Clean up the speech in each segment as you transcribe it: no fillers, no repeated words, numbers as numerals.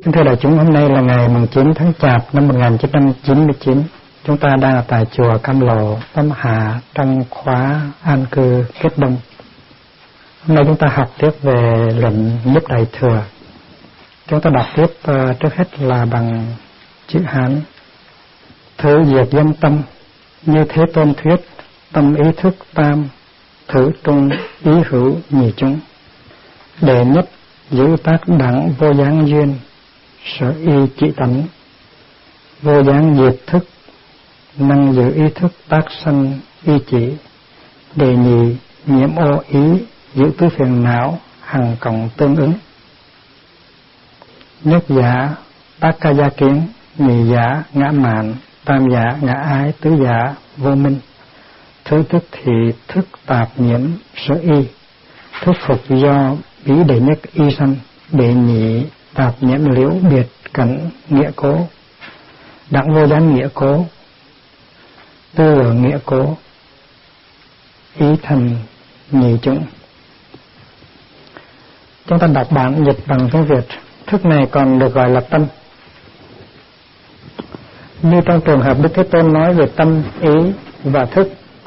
Thưa đại chúng, hôm nay là ngày 9 tháng Chạp năm 1999. Chúng ta đang ở tại chùa Cam Lộ, Tâm Hà trong khóa an cư kết đông. Hôm nay chúng ta học tiếp về luận Nhất Đại Thừa. Chúng ta đọc tiếp trước hết là bằng chữ Hán. Thử diệt dâm tâm, như Thế Tôn thuyết, tâm ý thức tam, thử trung ý hữu nhị chúng. Đệ nhất giữ tác đẳng vô gián duyên, sở y chỉ tánh, vô gián diệt thức, năng giữ ý thức tác sanh y chỉ. Đệ nhị nhiễm ô ý, giữ tứ phiền não, hằng cộng tương ứng. Nhất giả tác ca gia kiến, nhị giả ngã mạn, tam giả ngã ái, tứ giả vô minh. Thứ thức thì thức tạp nhiễm sở y, thức phục do bí đệ nhất y sanh. Đệ nhị tạp nhiễm liễu biệt cảnh nghĩa cố, đẳng vô gián nghĩa cố, tư ở nghĩa cố, ý thành nhị chúng. Chúng ta đọc bản dịch bằng tiếng Việt. Thức này còn được gọi là tâm. Như trong trường hợp Đức Thế Tôn nói về tâm, ý và thức.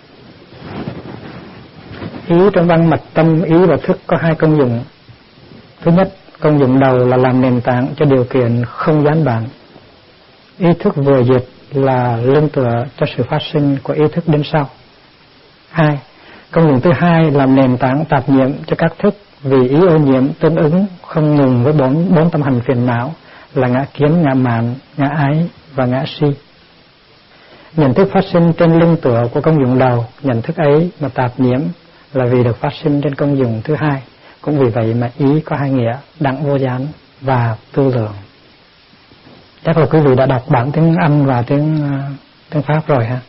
Ý trong văn mạch tâm, ý và thức có hai công dụng. Thứ nhất, công dụng đầu là làm nền tảng cho điều kiện không gián đoạn. Ý thức vừa diệt là lưng tựa cho sự phát sinh của ý thức đến sau. Hai, công dụng thứ hai làm nền tảng tạp nhiễm cho các thức, vì ý ô nhiễm tương ứng không ngừng với bốn tâm hành phiền não là ngã kiến, ngã mạn, ngã ái và ngã si. Nhận thức phát sinh trên lưng tựa của công dụng đầu, nhận thức ấy mà tạp nhiễm là vì được phát sinh trên công dụng thứ hai. Cũng vì vậy mà ý có hai nghĩa, đẳng vô gián và tư lượng. Chắc là quý vị đã đọc bản tiếng Anh và tiếng Pháp rồi ha.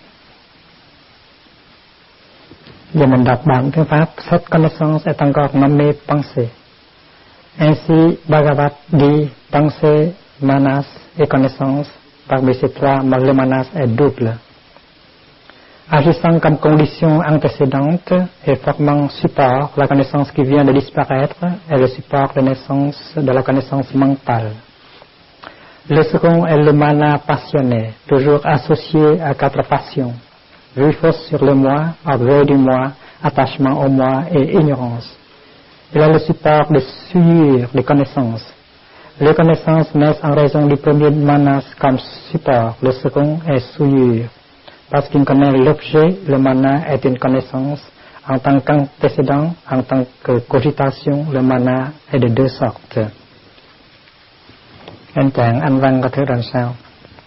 Giờ mình đọc bản tiếng Pháp. Cette connaissance est encore nommée pensée. Ainsi, Bhagavat dit pensée, manas et connaissance. Parmi ces trois, le manas est double. Agissant comme condition antécédente et formant support, la connaissance qui vient de disparaître est le support de naissance de la connaissance mentale. Le second est le mana passionné, toujours associé à quatre passions: vue fausse sur le moi, orgueil du moi, attachement au moi et ignorance. Il a le support de souillure des connaissances. Les connaissances naissent en raison du premier manas comme support, le second est souillure. Parce qu'il connaît l'objet, le mana est une connaissance. En tant qu'antécédent, en tant que cogitation, le mana est de deux sortes. Anh chàng Anh văn có thể làm sao?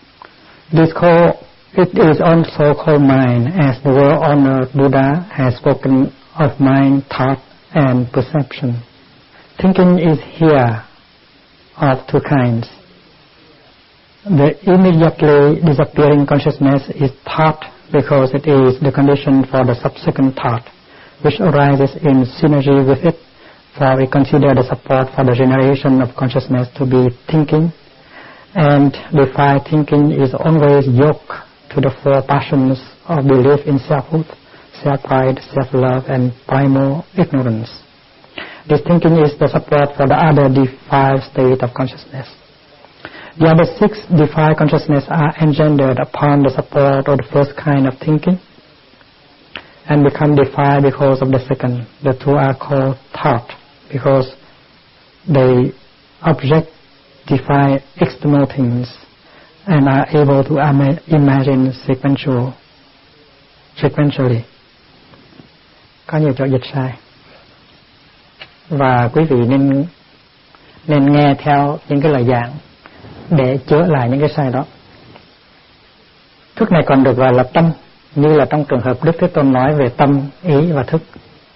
It is also called mind, as the well-honored Buddha has spoken of mind, thought, and perception. Thinking is here of two kinds. The immediately disappearing consciousness is thought because it is the condition for the subsequent thought, which arises in synergy with it, for we consider the support for the generation of consciousness to be thinking, and defy thinking is always yoked to the four passions of belief in selfhood, self-pride, self-love, and primal ignorance. This thinking is the support for the other defied state of consciousness. The other six defied consciousness are engendered upon the support of the first kind of thinking and become defied because of the second. The two are called thought because they objectify external things and are able to imagine sequentially. Có nhiều chỗ dịch sai. Và quý vị nên nghe theo những cái lời giảng để chữa lại những cái sai đó. Thức này còn được gọi là tâm, như là trong trường hợp Đức Thế Tôn nói về tâm, ý và thức.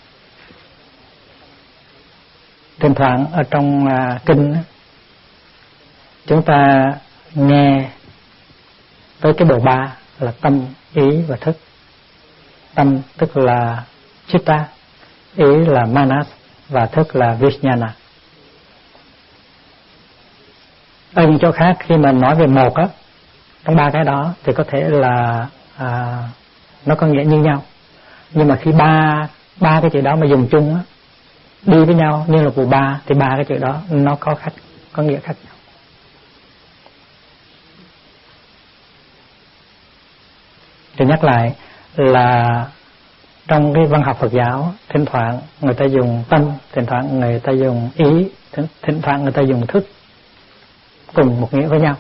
Thỉnh thoảng ở trong kinh chúng ta nghe tới cái bộ ba là tâm, ý và thức. Tâm tức là chitta, ý là manas và thức là vijnana. Ở những chỗ khác khi mà nói về một á, trong ba cái đó thì có thể là nó có nghĩa như nhau. Nhưng mà khi ba cái chữ đó mà dùng chung á, đi với nhau như là bộ ba, thì ba cái chữ đó nó có nghĩa khác nhau. Thì nhắc lại là trong cái văn học Phật giáo, thỉnh thoảng người ta dùng tâm, thỉnh thoảng người ta dùng ý, thỉnh thoảng người ta dùng thức, cùng một nghĩa với nhau.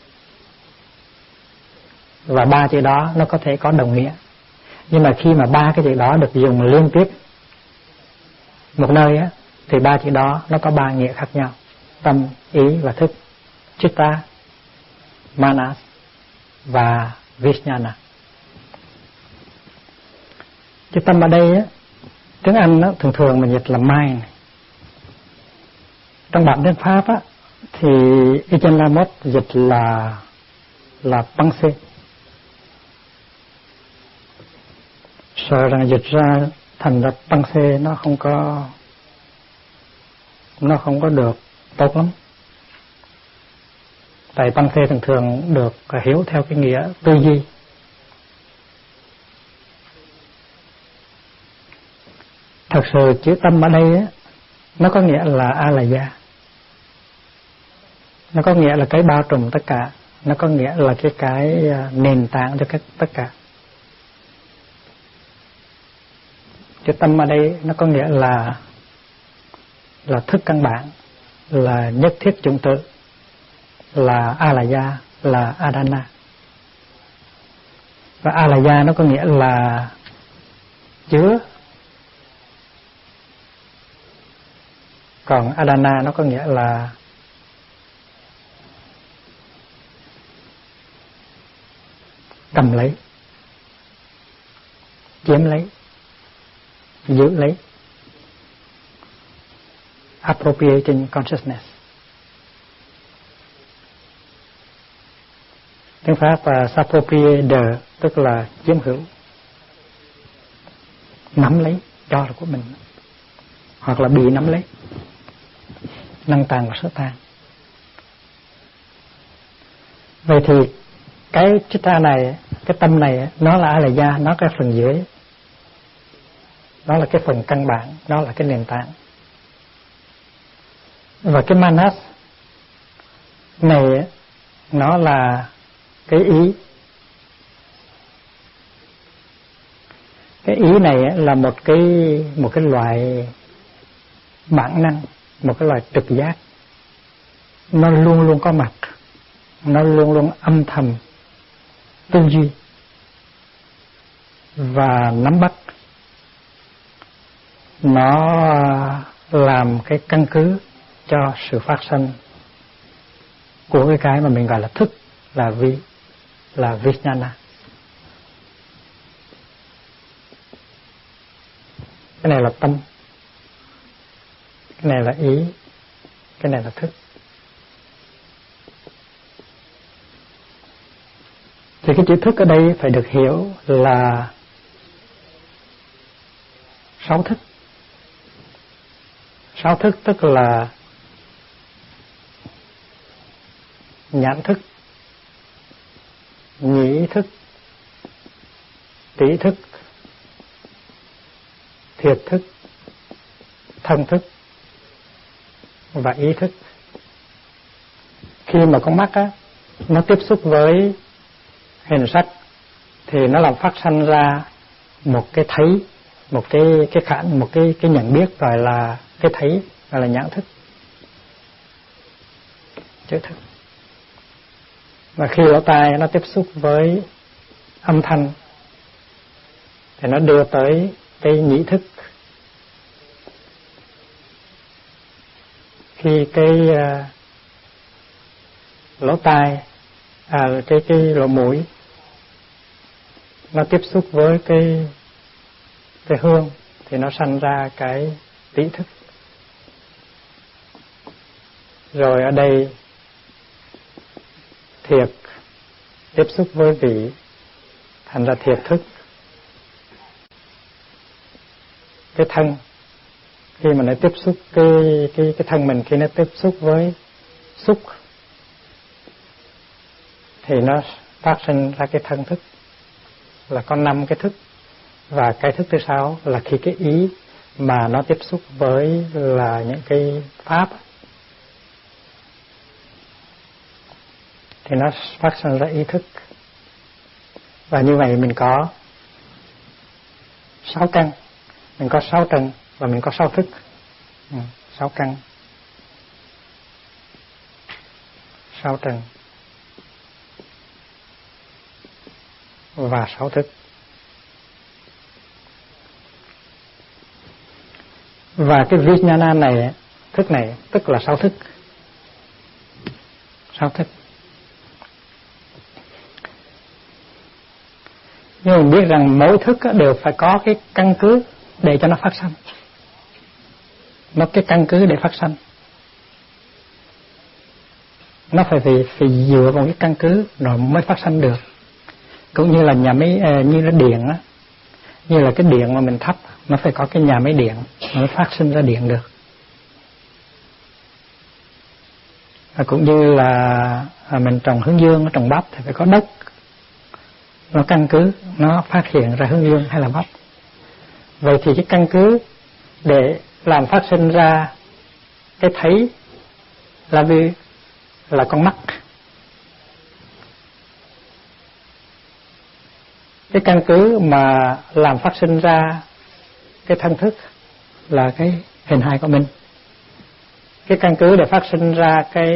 Và ba chữ đó nó có thể có đồng nghĩa. Nhưng mà khi mà ba cái chữ đó được dùng liên tiếp một nơi á, thì ba chữ đó nó có ba nghĩa khác nhau: tâm, ý và thức. Chitta, Manas và Vijnana. Chữ tâm ở đây á, tiếng Anh á, thường thường mình dịch là mind. Trong bản tiếng Pháp á, thì Echan Lamot dịch là pensée. Sợ rằng dịch ra thành ra pensée nó không có được tốt lắm. Tại pensée thường thường được hiểu theo cái nghĩa tư duy. Thật sự chữ tâm ở đây á, nó có nghĩa là alaya. Nó có nghĩa là cái bao trùm tất cả. Nó có nghĩa là cái nền tảng cho tất cả. Chữ tâm ở đây nó có nghĩa là thức căn bản, là nhất thiết chủng tử, là alaya, là adana. Và alaya nó có nghĩa là chứa, còn adana nó có nghĩa là cầm lấy, chiếm lấy, giữ lấy. Appropriating consciousness. Tiếng Pháp s'approprier, tức là chiếm hữu, nắm lấy, cho là của mình, hoặc là bị nắm lấy, năng tàn và sở tàn. Vậy thì cái chitta này, cái tâm này, nó là alaya, nó cái phần dưới, nó là cái phần căn bản, nó là cái nền tảng. Và cái manas này nó là cái ý. Cái ý này là một cái loại bản năng, một cái loại trực giác. Nó luôn luôn có mặt, nó luôn luôn âm thầm tư duy và nắm bắt. Nó làm cái căn cứ cho sự phát sinh của cái mà mình gọi là thức, là Vijnana. Cái này là tâm, cái này là ý, cái này là thức. Thì cái chữ thức ở đây phải được hiểu là 6 thức. 6 thức tức là nhãn thức, nhĩ thức, tỷ thức, thiệt thức, thân thức và ý thức. Khi mà con mắt á, nó tiếp xúc với hình sắc thì nó làm phát sinh ra một cái thấy, một cái nhận biết, gọi là cái thấy, gọi là nhãn thức, chữ thức. Và khi lỗ tai nó tiếp xúc với âm thanh thì nó đưa tới cái nhĩ thức. Khi cái lỗ tai, cái lỗ mũi nó tiếp xúc với cái hương thì nó sanh ra cái tỷ thức. Rồi ở đây thiệt tiếp xúc với vị thành ra thiệt thức. Cái thân, khi mà nó tiếp xúc cái thân mình, khi nó tiếp xúc với xúc thì nó phát sinh ra cái thân thức, là có 5 cái thức. Và cái thức thứ 6 là khi cái ý mà nó tiếp xúc với là những cái pháp thì nó phát sinh ra ý thức. Và như vậy mình có 6 căn, mình có 6 trần và mình có 6 thức. 6 căn, 6 trần và 6 thức. Và cái Vijnana này, thức này tức là 6 thức. 6 thức. Nhưng mình biết rằng mỗi thức đều phải có cái căn cứ để cho nó phát sanh. Nó cái căn cứ để phát sanh. Nó phải dựa vào cái căn cứ rồi mới phát sanh được. Cũng như là nhà máy, như là điện á, như là cái điện mà mình thắp, nó phải có cái nhà máy điện mới phát sinh ra điện được. Và cũng như là mình trồng hướng dương, trồng bắp thì phải có đất, nó căn cứ, nó phát hiện ra hướng dương hay là bắp. Vậy thì cái căn cứ để làm phát sinh ra cái thấy là con mắt. Cái căn cứ mà làm phát sinh ra cái thân thức là cái hình hài của mình. Cái căn cứ để phát sinh ra cái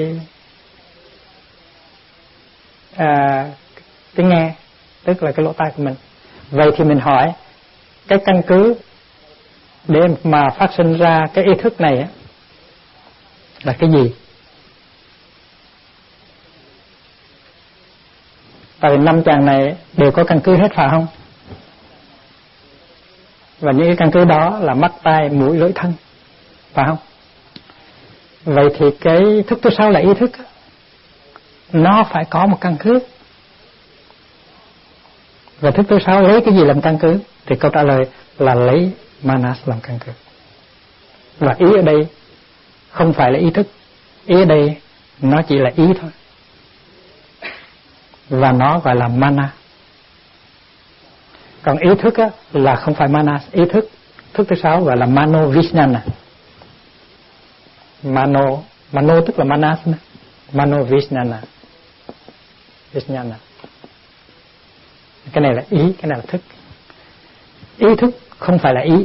nghe, tức là cái lỗ tai của mình. Vậy thì mình hỏi, cái căn cứ để mà phát sinh ra cái ý thức này là cái gì? Tại vì 5 chàng này đều có căn cứ hết phải không? Và những cái căn cứ đó là mắt, tai, mũi, lưỡi, thân, phải không? Vậy thì cái thức thứ 6 là ý thức, nó phải có một căn cứ. Và thức thứ 6 lấy cái gì làm căn cứ? Thì câu trả lời là lấy manas làm căn cứ. Và ý ở đây không phải là ý thức, ý ở đây nó chỉ là ý thôi. Và nó gọi là mana. Còn ý thức á, là không phải manas. Ý thức, thức thứ 6 gọi là mano vijnana. Mano tức là manas. Mano vijnana. Vijnana. Cái này là ý, cái này là thức. Ý thức không phải là ý.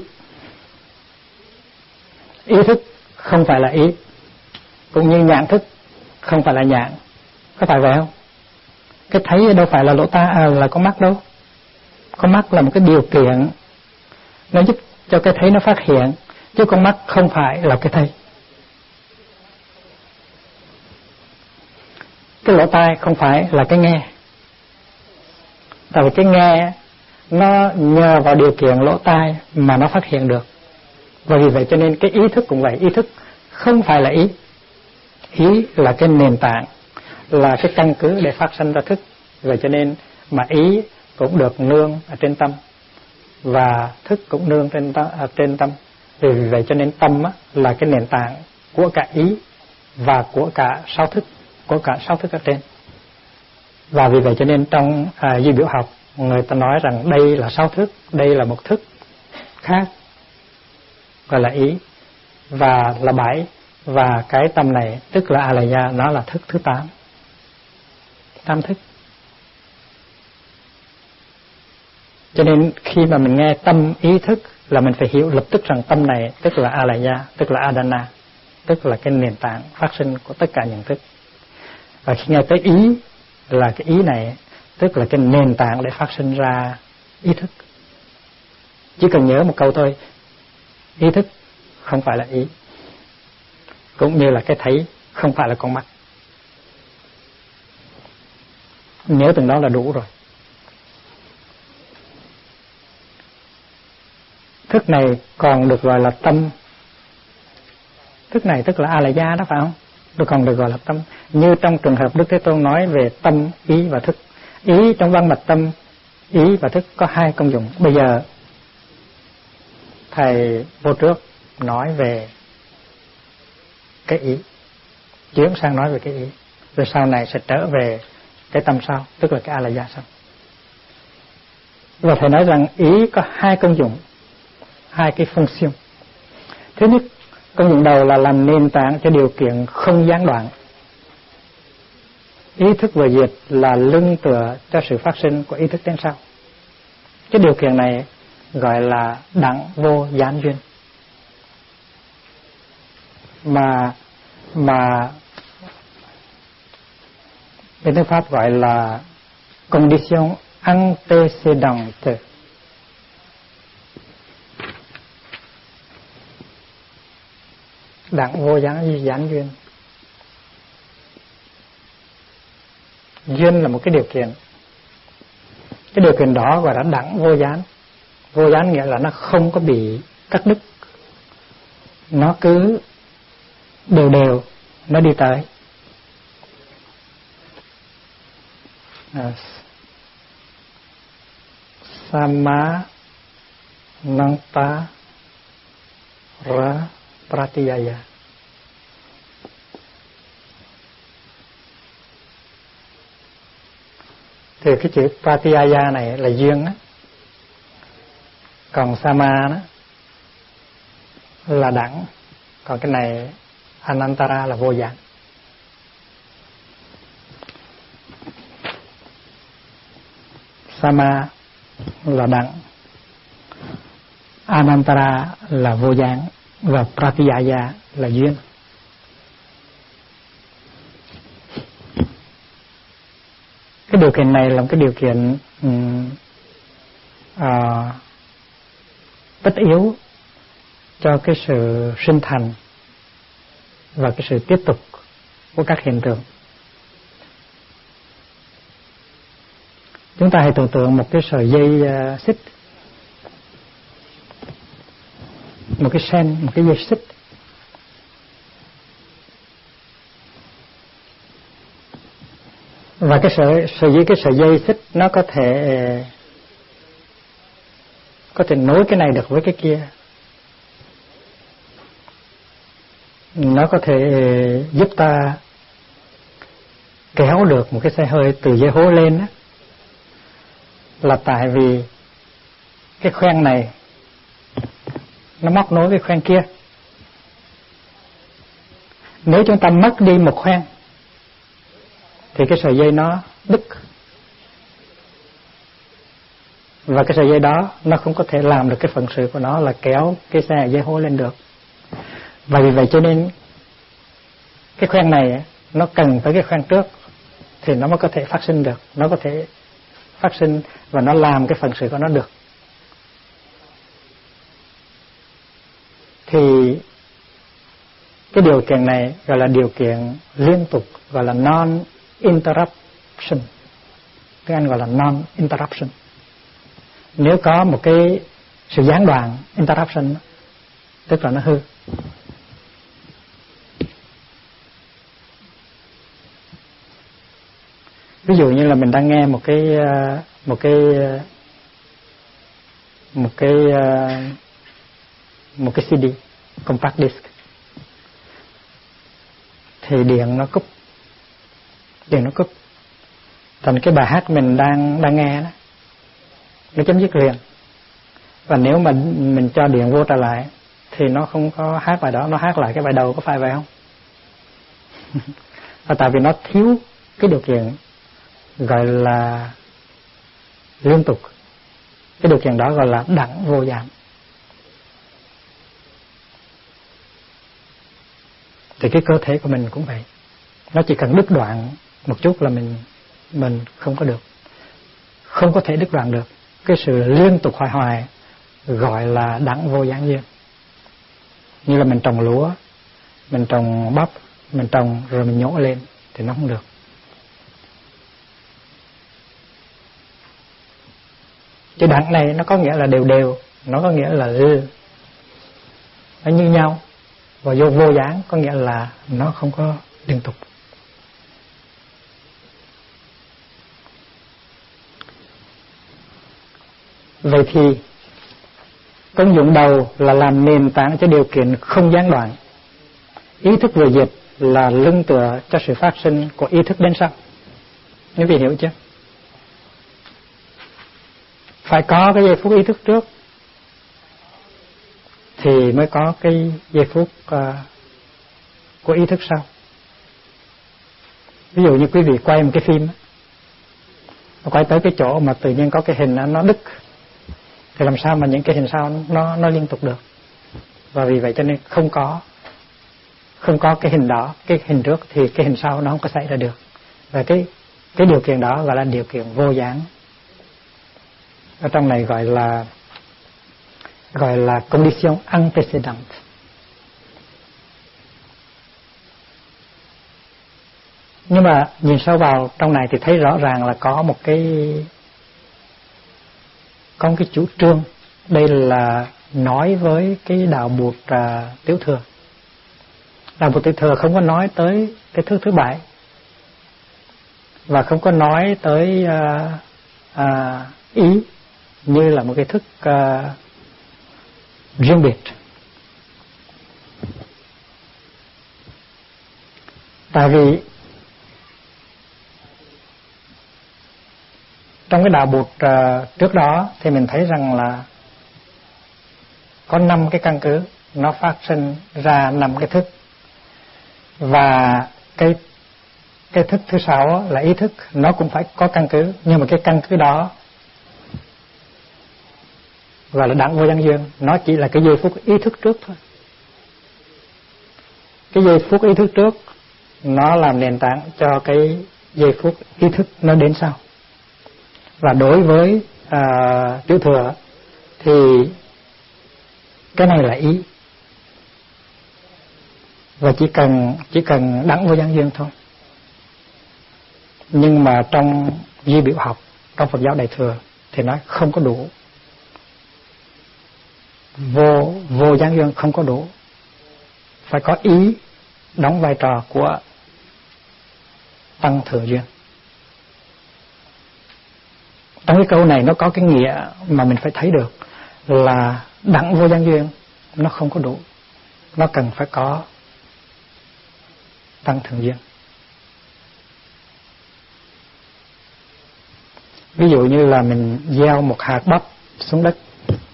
Ý thức không phải là ý. Cũng như nhãn thức không phải là nhãn. Có phải vậy không? Cái thấy đâu phải là lỗ tai, là con mắt đâu. Con mắt là một cái điều kiện, nó giúp cho cái thấy nó phát hiện, chứ con mắt không phải là cái thấy. Cái lỗ tai không phải là cái nghe. Tại vì cái nghe nó nhờ vào điều kiện lỗ tai mà nó phát hiện được. Và vì vậy cho nên cái ý thức cũng vậy. Ý thức không phải là ý. Ý là cái nền tảng, là cái căn cứ để phát sinh ra thức. Vậy cho nên mà ý cũng được nương ở trên tâm, và thức cũng nương trên tâm. Vì vậy cho nên tâm là cái nền tảng của cả ý và của cả 6 thức, của cả 6 thức ở trên. Và vì vậy cho nên trong duy biểu học, người ta nói rằng đây là 6 thức, đây là một thức khác gọi là ý, và là 7, và cái tâm này tức là alaya, nó là thức thứ 8. 8 thức. Cho nên khi mà mình nghe tâm ý thức là mình phải hiểu lập tức rằng tâm này tức là alaya, tức là adana, tức là cái nền tảng phát sinh của tất cả những thức. Và khi nghe tới ý là cái ý này tức là cái nền tảng để phát sinh ra ý thức. Chỉ cần nhớ một câu thôi, ý thức không phải là ý, cũng như là cái thấy không phải là con mắt. Nhớ từng đó là đủ rồi. Thức này còn được gọi là tâm. Thức này tức là alaya đó phải không? Nó còn được gọi là tâm. Như trong trường hợp Đức Thế Tôn nói về tâm, ý và thức. Ý trong văn mạch tâm, ý và thức có 2 công dụng. Bây giờ thầy vô trước nói về cái ý, chuyển sang nói về cái ý, rồi sau này sẽ trở về cái tâm sau, tức là cái alaya sau. Và thầy nói rằng ý có 2 công dụng, 2 cái function. Thứ nhất, công dụng đầu là làm nền tảng cho điều kiện không gián đoạn. Ý thức vừa diệt là lưng tựa cho sự phát sinh của ý thức đến sau. Cái điều kiện này gọi là đẳng vô gián duyên. Mà bên tiếng Pháp gọi là condition antecedente. Đẳng vô gián duyên. Duyên là một cái điều kiện. Cái điều kiện đó gọi là đẳng vô gián. Vô gián nghĩa là nó không có bị cắt đứt, nó cứ đều đều nó đi tới. Sama nanta ra pratiyaya. Thì cái chữ pratiyaya này là duyên á, còn sama đó là đẳng, còn cái này anantara là vô gián. Sama là đẳng, anantara là vô gián, và pratiyaya là duyên. Cái điều kiện này là một cái điều kiện tất yếu cho cái sự sinh thành và cái sự tiếp tục của các hiện tượng. Chúng ta hãy tưởng tượng một cái sợi dây xích, một cái sen, một cái dây xích. Và cái sợi dây xích nó có thể nối cái này được với cái kia. Nó có thể giúp ta kéo được một cái xe hơi từ dây hố lên đó, là tại vì cái khoen này nó móc nối với khoen kia. Nếu chúng ta mất đi một khoen thì cái sợi dây nó đứt, và cái sợi dây đó nó không có thể làm được cái phận sự của nó là kéo cái xe dây hố lên được. Và vì vậy cho nên cái khoen này nó cần tới cái khoen trước thì nó mới có thể phát sinh được, nó có thể phát sinh và nó làm cái phận sự của nó được. Thì cái điều kiện này gọi là điều kiện liên tục, gọi là non-interruption. Tiếng Anh gọi là non-interruption. Nếu có một cái sự gián đoạn, interruption, tức là nó hư. Ví dụ như là mình đang nghe một cái CD, compact disc, thì điện nó cúp, thành cái bài hát mình đang nghe đó nó chấm dứt liền. Và nếu mà mình cho điện vô trở lại thì nó không có hát bài đó, nó hát lại cái bài đầu, có phải vậy không? Và tại vì nó thiếu cái điều kiện gọi là liên tục, cái điều kiện đó gọi là đẳng vô gián. Thì cái cơ thể của mình cũng vậy, nó chỉ cần đứt đoạn một chút là mình không có được, không có thể đứt đoạn được. Cái sự liên tục hoài gọi là đẳng vô gián duyên. Như là mình trồng lúa, mình trồng bắp, mình trồng rồi mình nhổ lên thì nó không được. Cái đẳng này nó có nghĩa là đều, nó có nghĩa là nó như nhau. Và vô gián có nghĩa là nó không có liên tục. Vậy thì công dụng đầu là làm nền tảng cho điều kiện không gián đoạn. Ý thức vừa diệt là lưng tựa cho sự phát sinh của ý thức đến sau. Quý vị hiểu chưa? Phải có cái giây phút ý thức trước thì mới có cái giây phút của ý thức sau. Ví dụ như quý vị quay một cái phim, quay tới cái chỗ mà tự nhiên có cái hình nó đứt, thì làm sao mà những cái hình sau nó liên tục được. Và vì vậy cho nên không có cái hình đó, cái hình trước thì cái hình sau nó không có xảy ra được. Và cái điều kiện đó gọi là điều kiện vô gián. Ở trong này gọi là condition antecedent. Nhưng mà nhìn sâu vào trong này thì thấy rõ ràng là có một cái chủ trương. Đây là nói với cái đạo Bụt Tiểu Thừa. Đạo Bụt Tiểu Thừa không có nói tới cái thức thứ bảy, và không có nói tới ý như là một cái thức riêng biệt. Tại vì trong cái đạo Bụt trước đó thì mình thấy rằng là có 5 cái căn cứ nó phát sinh ra 5 cái thức, và cái thức thứ 6 là ý thức, nó cũng phải có căn cứ, nhưng mà cái căn cứ đó gọi là đẳng vô gián duyên, nó chỉ là cái giây phút ý thức trước thôi. Cái giây phút ý thức trước nó làm nền tảng cho cái giây phút ý thức nó đến sau. Và đối với Tiểu Thừa thì cái này là ý, và chỉ cần đẳng vô gián duyên thôi. Nhưng mà trong duy biểu học, trong Phật giáo Đại Thừa thì nói không có đủ, vô gián duyên không có đủ, phải có ý đóng vai trò của tăng thường duyên. Trong cái câu này nó có cái nghĩa mà mình phải thấy được là đẳng vô gián duyên nó không có đủ, nó cần phải có tăng thường duyên. Ví dụ như là mình gieo một hạt bắp xuống đất,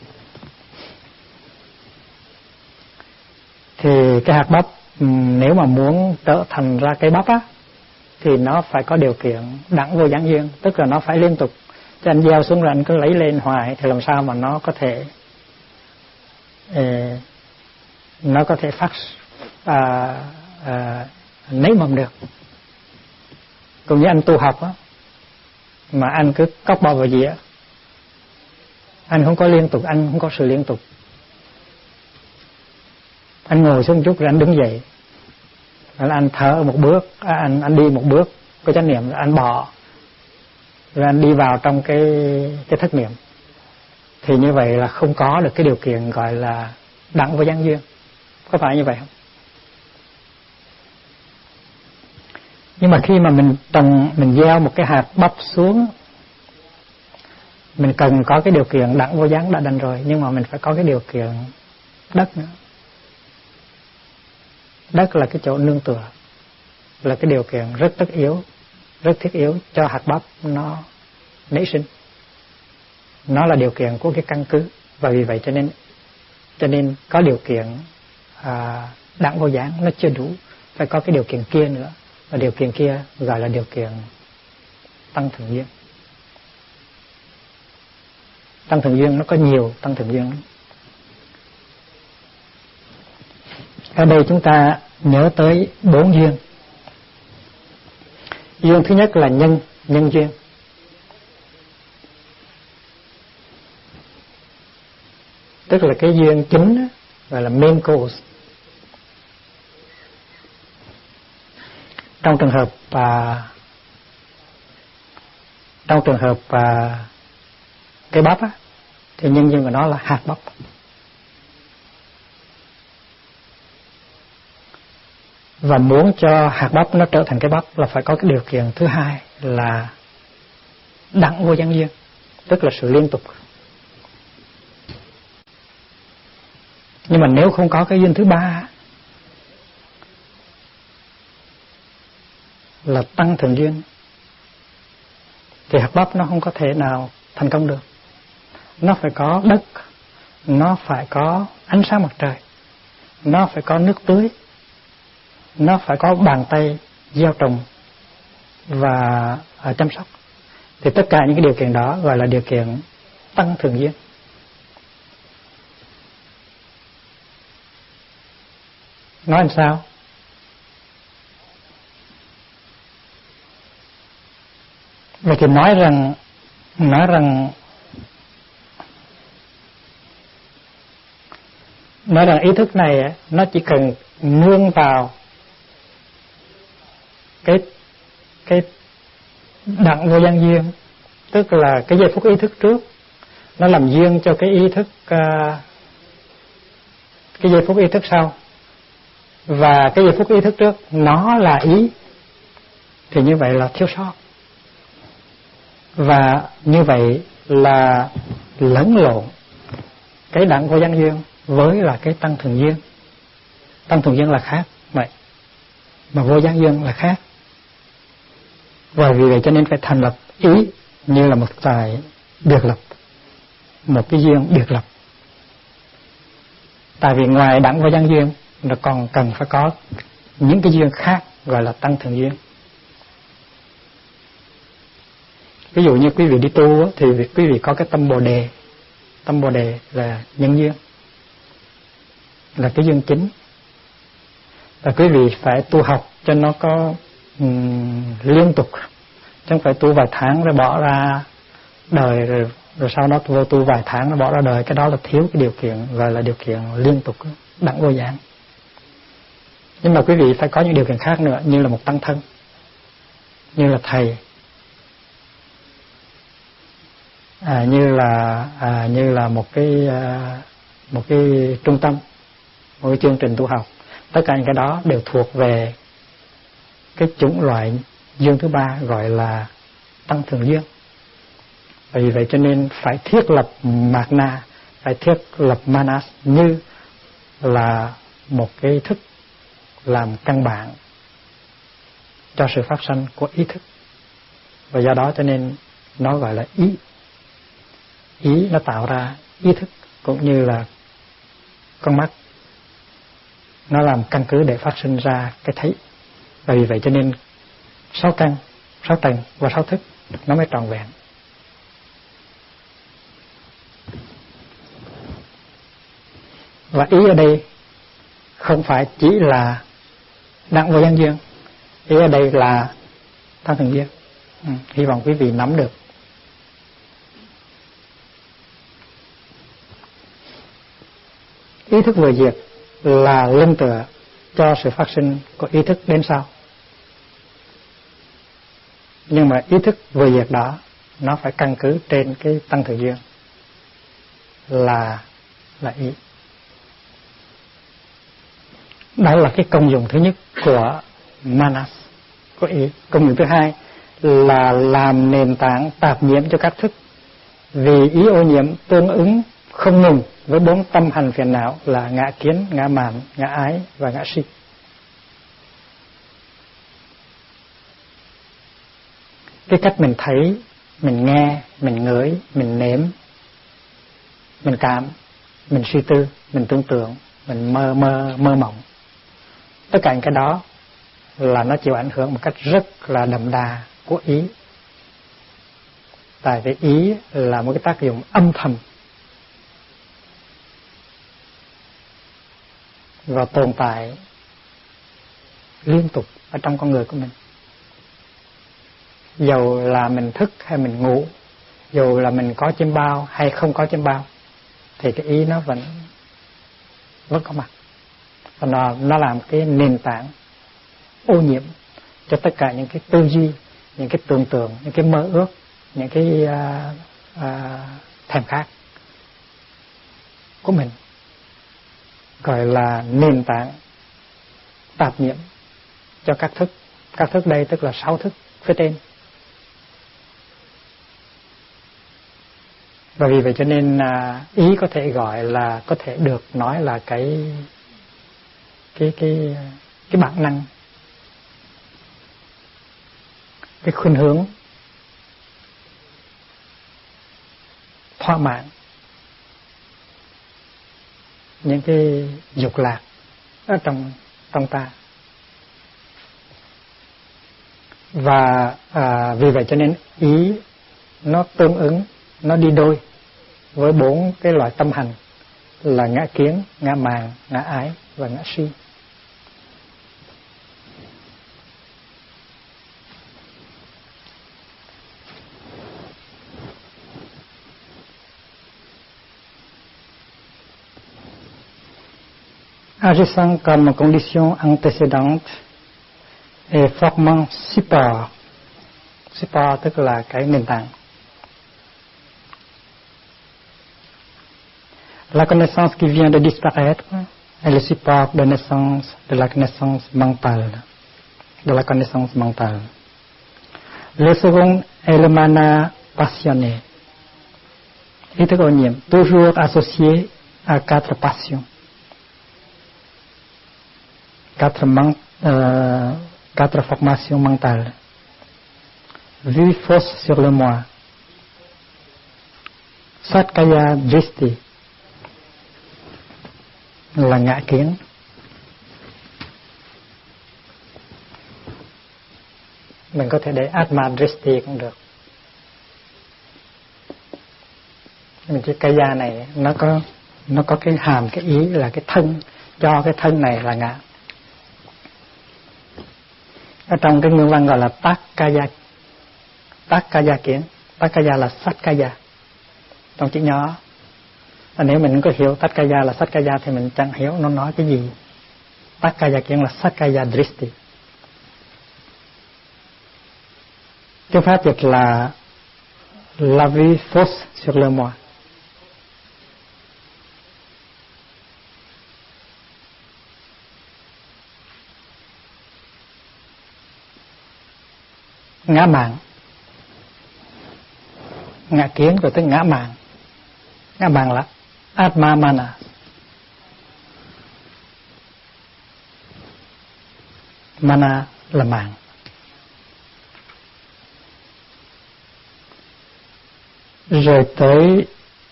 thì cái hạt bắp nếu mà muốn trở thành ra cây bắp á, thì nó phải có điều kiện đẳng vô gián duyên, tức là nó phải liên tục. Chứ anh gieo xuống rồi anh cứ lấy lên hoài thì làm sao mà nó có thể phát nảy mầm được. Cũng như anh tu học á, mà anh cứ cóc bò vào dĩa, anh không có liên tục, anh không có sự liên tục. Anh ngồi xuống chút rồi anh đứng dậy, rồi anh thở một bước, anh đi một bước có chánh niệm, rồi anh bỏ, rồi anh đi vào trong cái thất niệm. Thì như vậy là không có được cái điều kiện gọi là đẳng vô gián duyên. Có phải như vậy không? Nhưng mà khi mà mình gieo một cái hạt bắp xuống, mình cần có cái điều kiện đẳng vô gián đã đành rồi, nhưng mà mình phải có cái điều kiện đất nữa. Đất là cái chỗ nương tựa, là cái điều kiện rất tất yếu, rất thiết yếu cho hạt bắp nó nảy sinh. Nó là điều kiện của cái căn cứ, và vì vậy cho nên có điều kiện đẳng vô gián nó chưa đủ, phải có cái điều kiện kia nữa, và điều kiện kia gọi là điều kiện tăng thường duyên. Tăng thường duyên nó có nhiều tăng thường duyên. Ở đây chúng ta nhớ tới 4 duyên. Duyên thứ nhất là nhân duyên. Tức là cái duyên chính, gọi là main cause. Trong trường hợp cái bắp á, thì nhân duyên của nó là hạt bắp. Và muốn cho hạt bắp nó trở thành cái bắp là phải có cái điều kiện thứ hai là đẳng vô gián duyên, tức là sự liên tục. Nhưng mà nếu không có cái duyên thứ ba là tăng thường duyên, thì hạt bắp nó không có thể nào thành công được. Nó phải có đất, nó phải có ánh sáng mặt trời, nó phải có nước tưới, nó phải có bàn tay gieo trồng, và chăm sóc. Thì tất cả những cái điều kiện đó gọi là điều kiện tăng thường duyên. Nói làm sao? Vậy thì nói rằng ý thức này nó chỉ cần nương vào cái đặng vô gian duyên, tức là cái giây phút ý thức trước nó làm duyên cho cái ý thức cái giây phút ý thức sau, và cái giây phút ý thức trước nó là ý, thì như vậy là thiếu sót, và như vậy là lẫn lộn cái đặng vô gian duyên với là cái tăng thường duyên. Tăng thường duyên là khác vậy, mà vô gian duyên là khác. Và vì vậy cho nên phải thành lập ý như là một tài biệt lập, một cái duyên biệt lập. Tại vì ngoài đẳng vô gian duyên nó còn cần phải có những cái duyên khác gọi là tăng thường duyên. Ví dụ như quý vị đi tu thì quý vị có cái tâm Bồ Đề. Tâm Bồ Đề là nhân duyên, là cái duyên chính. Và quý vị phải tu học cho nó có liên tục, chứ không phải tu vài tháng rồi bỏ ra đời, rồi sau đó vô tu vài tháng rồi bỏ ra đời. Cái đó là thiếu cái điều kiện gọi là điều kiện liên tục, đẳng vô giảng. Nhưng mà quý vị phải có những điều kiện khác nữa, như là một tăng thân, như là thầy, như là một cái trung tâm, một cái chương trình tu học. Tất cả những cái đó đều thuộc về cái chủng loại duyên thứ ba gọi là tăng thường duyên. Vì vậy cho nên phải thiết lập mạt na, phải thiết lập manas như là một cái thức làm căn bản cho sự phát sanh của ý thức. Và do đó cho nên nó gọi là ý. Ý nó tạo ra ý thức, cũng như là con mắt nó làm căn cứ để phát sinh ra cái thấy. Và vì vậy cho nên 6 căn, 6 tầng và 6 thức nó mới trọn vẹn. Và ý ở đây không phải chỉ là đẳng vô gian duyên, ý ở đây là tăng thường duyên. Hy vọng quý vị nắm được. Ý thức vừa diệt là lưng tựa cho sự phát sinh của ý thức đến sau. Nhưng mà ý thức vừa diệt đó nó phải căn cứ trên cái tăng thường duyên là ý. Đó là cái công dụng thứ nhất của manas, của ý. Công dụng thứ hai là làm nền tảng tạp nhiễm cho các thức. Vì ý ô nhiễm tương ứng không ngừng với 4 tâm hành phiền não là ngã kiến, ngã mạn, ngã ái và ngã si. Cái cách mình thấy, mình nghe, mình ngửi, mình nếm, mình cảm, mình suy tư, mình tưởng tượng, mình mơ mộng, tất cả những cái đó là nó chịu ảnh hưởng một cách rất là đậm đà của ý. Tại vì ý là một cái tác dụng âm thầm và tồn tại liên tục ở trong con người của mình. Dầu là mình thức hay mình ngủ, dầu là mình có chiêm bao hay không có chiêm bao, thì cái ý nó vẫn có mặt. Và nó làm cái nền tảng ô nhiễm cho tất cả những cái tư duy, những cái tưởng tượng, những cái mơ ước, những cái thèm khát của mình. Gọi là nền tảng tạp nhiễm cho các thức. Các thức đây tức là 6 thức phía trên. Và vì vậy cho nên ý có thể gọi là, có thể được nói là cái bản năng, cái khuynh hướng thỏa mãn những cái dục lạc ở trong ta. Và vì vậy cho nên ý nó tương ứng, nó đi đôi với 4 cái loại tâm hành là ngã kiến, ngã mạn, ngã ái và ngã si. Agissant comme condition antécédente et formant support. Support tức là cái nền tảng. La connaissance qui vient de disparaître est le support de naissance de la connaissance mentale, de la connaissance mentale. Le second est le mana passionné. Ý thức ô nhiễm, toujours associé à 4 passions. 4 formations mentales. Vue fausse sur le moi. Satkaya Dristi là ngã kiến. Mình có thể để Atma Dristi cũng được. Mình cái kaya này nó có cái hàm, cái ý là cái thân, cho cái thân này là ngã. Ở trong cái nguyên văn gọi là Takkaya kiến. Takkaya là Satkaya trong chữ nhỏ. Nếu mình có hiểu Takkaya là Satkaya thì mình chẳng hiểu nó nói cái gì. Takkaya kiến là Satkaya Dristi. Tiếng Pháp dịch là la vue fausse sur le moi. Ngã mạn, ngã kiến rồi tới ngã mạn. Ngã mạn là Atma Mana. Mana là mạn. Rồi tới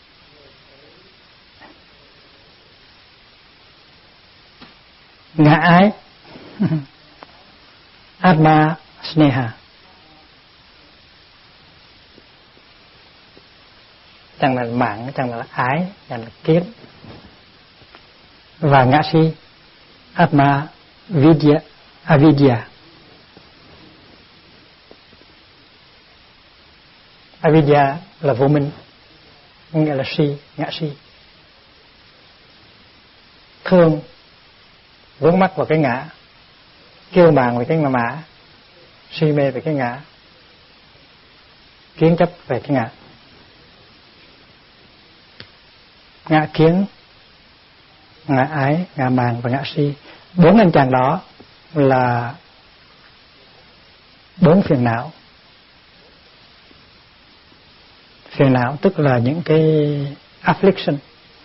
ngã ái. Atma Sneha. Chẳng là mạn, chẳng là ái, chẳng là kiến. Và ngã si Atma Vidya, Avidya. Avidya là vô minh, nghĩa là si, ngã si. Thương, vướng mắc vào cái ngã, kiêu mạn về cái mã, si mê về cái ngã, kiến chấp về cái ngã. Ngã kiến, ngã ái, ngã mạn và ngã si. 4 anh chàng đó là 4 phiền não. Phiền não tức là những cái affliction,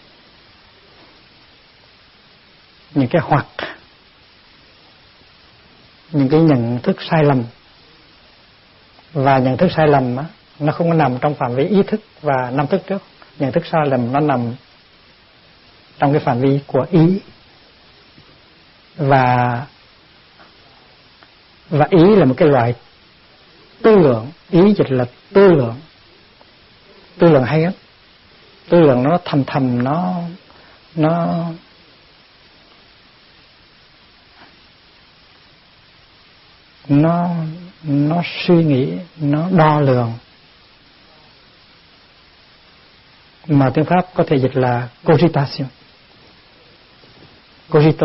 những cái hoặc, những cái nhận thức sai lầm. Và nhận thức sai lầm á, nó không có nằm trong phạm vi ý thức và 5 thức trước. Nhận thức sai lầm nó nằm trong cái phạm vi của ý. Và ý là một cái loại tư lượng. Ý dịch là tư lượng. Tư lượng hay lắm. Tư lượng nó thầm nó suy nghĩ, nó đo lường. Mà tiếng Pháp có thể dịch là cogitation, cogito.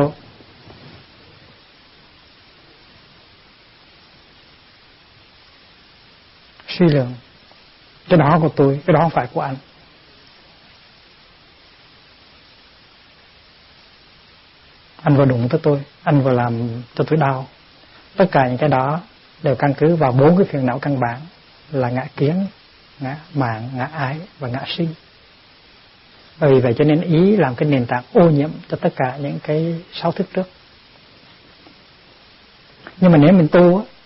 Suy lượng. Cái đó của tôi, cái đó không phải của anh. Anh vừa đụng tới tôi, anh vừa làm cho tôi đau. Tất cả những cái đó đều căn cứ vào 4 cái phiền não căn bản là ngã kiến, ngã mạn, ngã ái và ngã si. Vì vậy cho nên ý làm cái nền tảng ô nhiễm cho tất cả những cái 6 thức trước. Nhưng mà nếu mình tu á,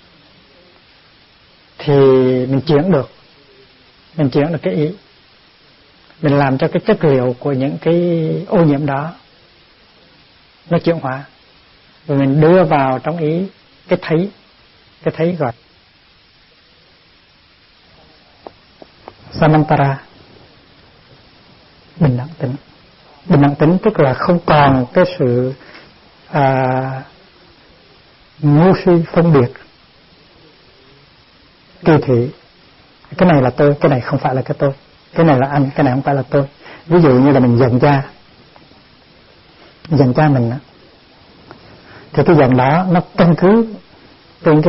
thì mình chuyển được. Mình chuyển được cái ý. Mình làm cho cái chất liệu của những cái ô nhiễm đó nó chuyển hóa. Rồi mình đưa vào trong ý cái thấy. cái thấy gọi samantara, bình đẳng tính. Bình đẳng tính tức là không còn cái sự ngu si phân biệt kỳ thị, cái này là tôi, cái này không phải là cái tôi, cái này là anh, cái này không phải là tôi. Ví dụ như là mình giận cha mình á, thì cái giận đó nó căn cứ trên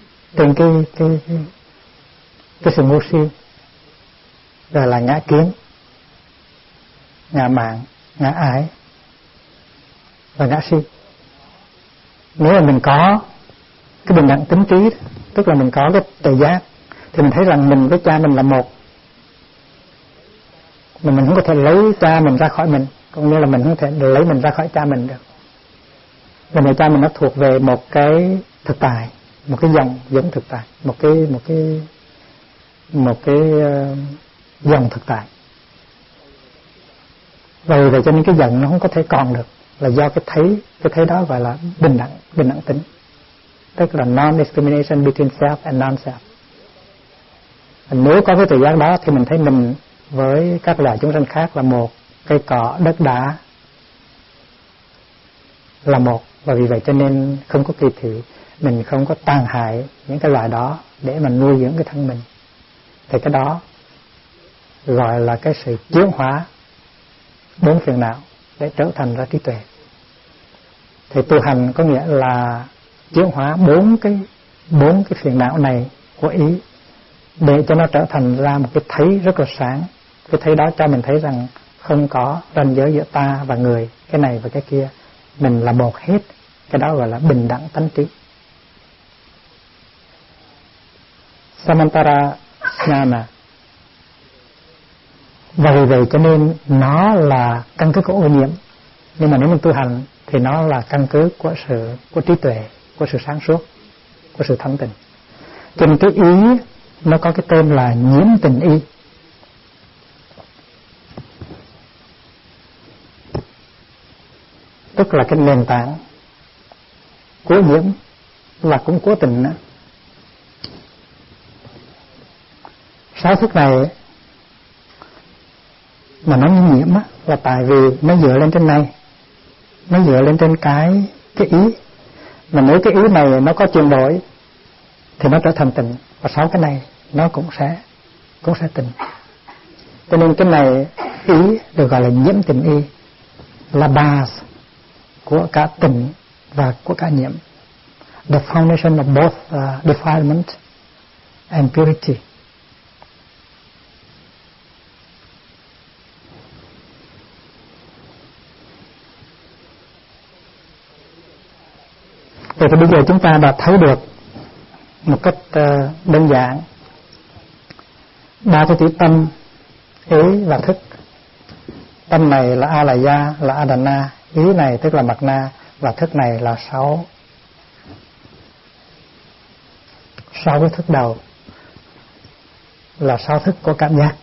cái sự ngu si, rồi là ngã kiến, ngã mạn, ngã ái và ngã si. Nếu mà mình có cái bình đẳng tính trí, tức là mình có cái tự giác, thì mình thấy rằng mình với cha mình là một, mà mình không có thể lấy cha mình ra khỏi mình, cũng như là mình không thể lấy mình ra khỏi cha mình được. Mình và cha mình nó thuộc về một cái thực tại, một cái dòng giống thực tại, một cái dòng thực tại. Vì vậy cho nên cái giận nó không có thể còn được, là do cái thấy đó gọi là bình đẳng tính, tức là non-discrimination between self and non-self. Nếu có cái tự giác đó thì mình thấy mình với các loài chúng sanh khác là một, cây cỏ, đất đá là một, và vì vậy cho nên không có kỳ thị, mình không có tàn hại những cái loài đó để mà nuôi dưỡng cái thân mình. Thì cái đó gọi là cái sự chuyển hóa bốn phiền não để trở thành ra trí tuệ. Thì tu hành có nghĩa là chuyển hóa bốn cái phiền não này của ý để cho nó trở thành ra một cái thấy rất là sáng. Cái thấy đó cho mình thấy rằng không có ranh giới giữa ta và người, cái này và cái kia, mình là một hết. Cái đó gọi là bình đẳng tánh trí. Samantara Jnana. Và vì vậy cho nên nó là căn cứ của ô nhiễm. Nhưng mà nếu mình tu hành thì nó là căn cứ của trí tuệ, của sự sáng suốt, của sự thanh tịnh. Cho nên cái ý nó có cái tên là nhiễm tình ý. Tức là cái nền tảng của nhiễm và cũng của tình nữa. Sáu thức này mà nó nhiễm á, là tại vì nó dựa lên trên này, nó dựa lên trên cái ý. Mà nếu cái ý này nó có chuyển đổi thì nó trở thành tình, và sáu cái này nó cũng sẽ tình. Cho nên cái này ý được gọi là nhiễm tình ý, là base của cả tình và của cả nhiễm. The foundation of both defilement and purity. Thì bây giờ chúng ta đã thấy được một cách đơn giản ba cái chữ tâm, ý và thức. Tâm này là alaya, là adana, ý này tức là magna, và thức này là sáu cái thức đầu, là sáu thức của cảm giác.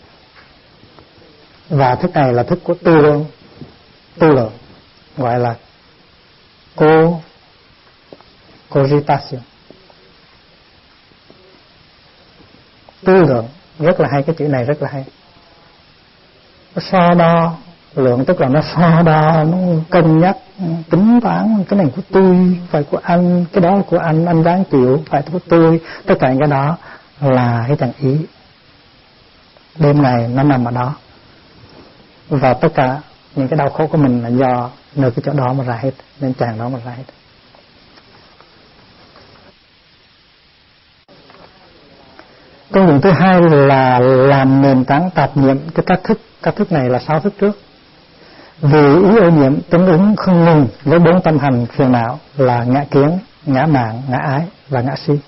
Và thức này là thức của tu lượng, gọi là cogitation. Tu lượng, rất là hay, cái chữ này rất là hay. Nó so đo lượng, tức là nó so đo, nó cân nhắc, tính toán, cái này của tôi, phải của anh, cái đó của anh ráng chịu, phải của tôi. Tất cả cái đó là cái chẳng ý. Đêm ngày nó nằm ở đó, và tất cả những cái đau khổ của mình là do nơi cái chỗ đó mà ra hết, nên chàng đó mà ra hết. Công dụng thứ hai là làm nền tảng tạp nhiễm cho các thức này là sáu thức trước. Vì ý ô nhiễm tương ứng không ngừng với bốn tâm hành phiền não là ngã kiến, ngã mạn, ngã ái và ngã si.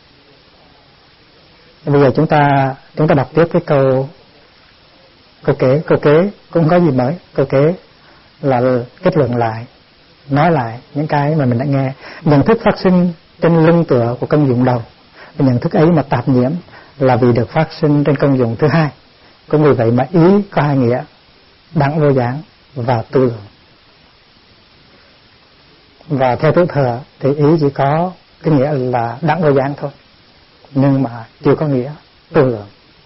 Bây giờ chúng ta đọc tiếp cái câu kế cũng không có gì mới. Câu kế là kết luận lại, nói lại những cái mà mình đã nghe. Nhận thức phát sinh trên lưng tựa của công dụng đầu, và nhận thức ấy mà tạp nhiễm là vì được phát sinh trên công dụng thứ hai. Cũng vì vậy mà ý có hai nghĩa, đẳng vô gián và tu lượng. Và theo tuổi thọ thì ý chỉ có cái nghĩa là đẳng vô gián thôi, nhưng mà chưa có nghĩa tư lượng.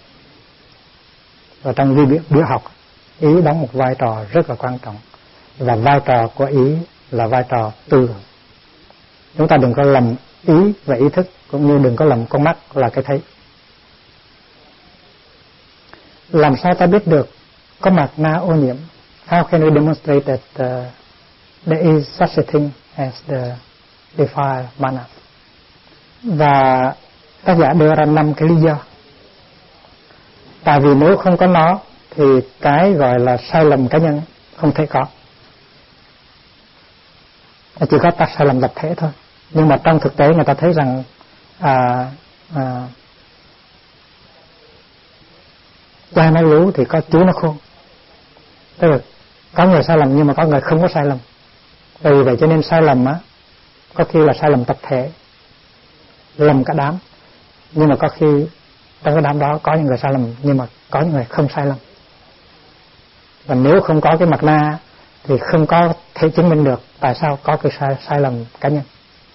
Và trong vi biểu học, ý đóng một vai trò rất là quan trọng, và vai trò của ý là vai trò tư lượng. Chúng ta đừng có lầm ý và ý thức, cũng như đừng có lầm con mắt là cái thấy. Làm sao ta biết được có mạt na ô nhiễm? How can we demonstrate that there is such a thing as the defiled manas? Và tác giả đưa ra 5 cái lý do. Tại vì nếu không có nó thì cái gọi là sai lầm cá nhân không thể có. Chỉ có sai lầm tập thể thôi. Nhưng mà trong thực tế người ta thấy rằng cha nó lú thì có chú nó khôn. Tức là có người sai lầm nhưng mà có người không có sai lầm. Vì vậy cho nên sai lầm á, có khi là sai lầm tập thể, lầm cả đám. Nhưng mà có khi trong cái đám đó có những người sai lầm, nhưng mà có những người không sai lầm. Và nếu không có cái mặt na thì không có thể chứng minh được tại sao có cái sai lầm cá nhân.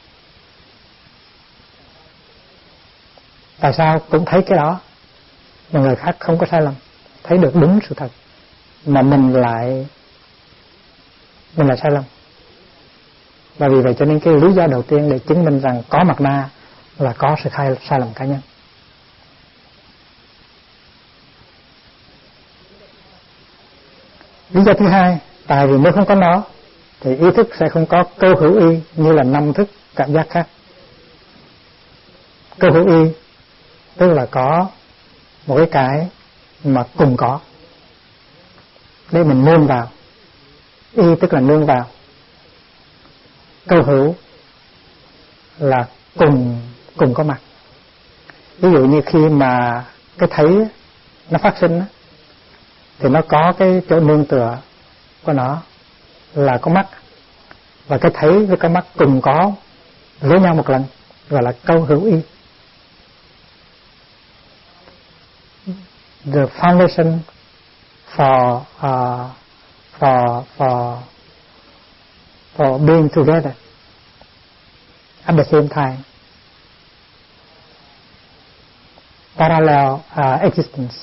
Tại sao cũng thấy cái đó mà người khác không có sai lầm, thấy được đúng sự thật, mà mình lại sai lầm. Và vì vậy cho nên cái lý do đầu tiên để chứng minh rằng có mặt na là có sự sai lầm cá nhân. Lý do thứ hai, tại vì nếu không có nó thì ý thức sẽ không có câu hữu y như là 5 thức cảm giác khác. Câu hữu y tức là có một cái mà cùng có để mình nương vào. Y tức là nương vào. Câu hữu là cùng có mặt. Ví dụ như khi mà cái thấy nó phát sinh thì nó có cái chỗ nương tựa của nó là có mắt, và cái thấy với cái mắt cùng có với nhau một lần, gọi là câu hữu y. The foundation for being together at the same time, parallel existence.